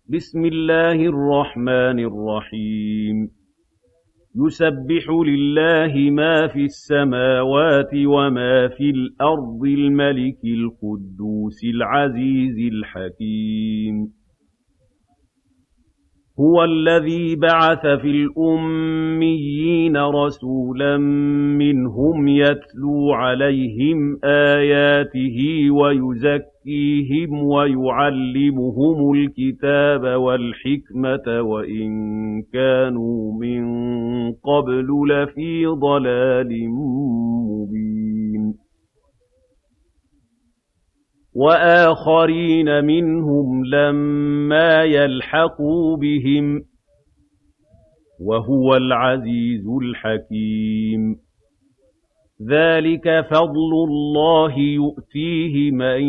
بسم الله الرحمن الرحيم يسبح لله ما في السماوات وما في الأرض الملك القدوس العزيز الحكيم هو الذي بعث في الأميين رسولا منهم يتلو عليهم آياته ويزكيهم ويعلمهم الكتاب والحكمة وإن كانوا من قبل لفي ضلال مبين وآخرين منهم لما يلحقوا بهم وهو العزيز الحكيم ذلك فضل الله يؤتيه من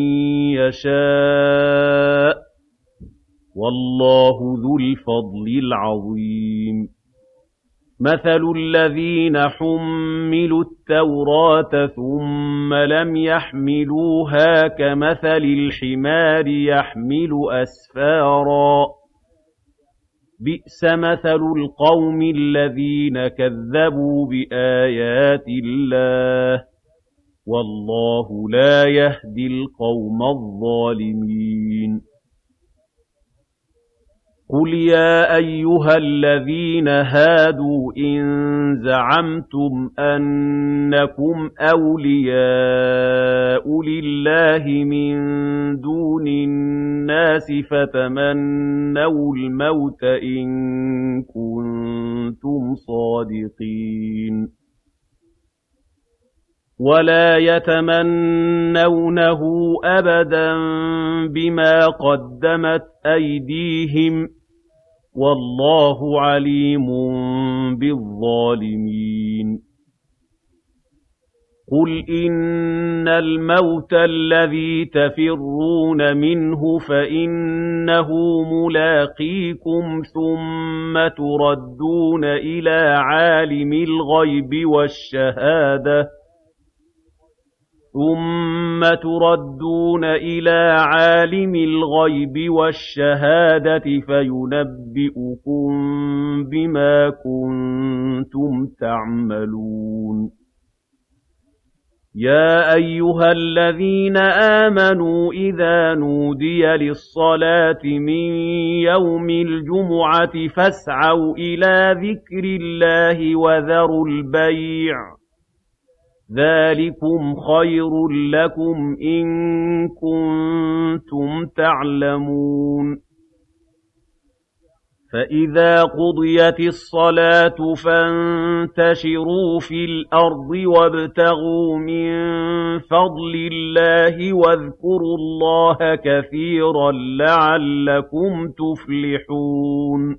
يشاء والله ذو الفضل العظيم مثل الذين حملوا التوراة ثم لم يحملوها كمثل الحمار يحمل أسفارا بئس مثل القوم الذين كذبوا بآيات الله والله لا يهدي القوم الظالمين قل يا أيها الذين هادوا إن زعمتم أنكم أولياء لله من دون الناس فتمنوا الموت إن كنتم صادقين ولا يتمنونه أبدا بما قدمت أيديهم والله عليم بالظالمين قل إن الموت الذي تفرون منه فإنه ملاقيكم ثم تردون إلى عالم الغيب والشهادة فينبئكم بما كنتم تعملون يا أيها الذين آمنوا إذا نودي للصلاة من يوم الجمعة فاسعوا إلى ذكر الله وذروا البيع ذلكم خير لكم إن كنتم تعلمون فإذا قضيت الصلاة فانتشروا في الأرض وابتغوا من فضل الله واذكروا الله كثيرا لعلكم تفلحون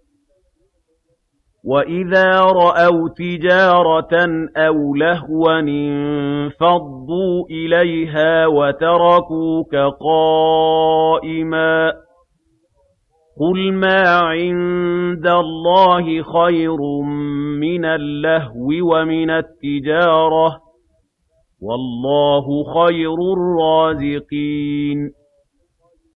وَإِذَا رَأَوْا تِجَارَةً أَوْ لَهْوًا انفَضُّوا إِلَيْهَا وَتَرَكُوكَ قَائِمًا قُلْ مَا عِندَ اللَّهِ خَيْرٌ مِّنَ اللَّهْوِ وَمِنَ التِّجَارَةِ وَاللَّهُ خَيْرُ الرَّازِقِينَ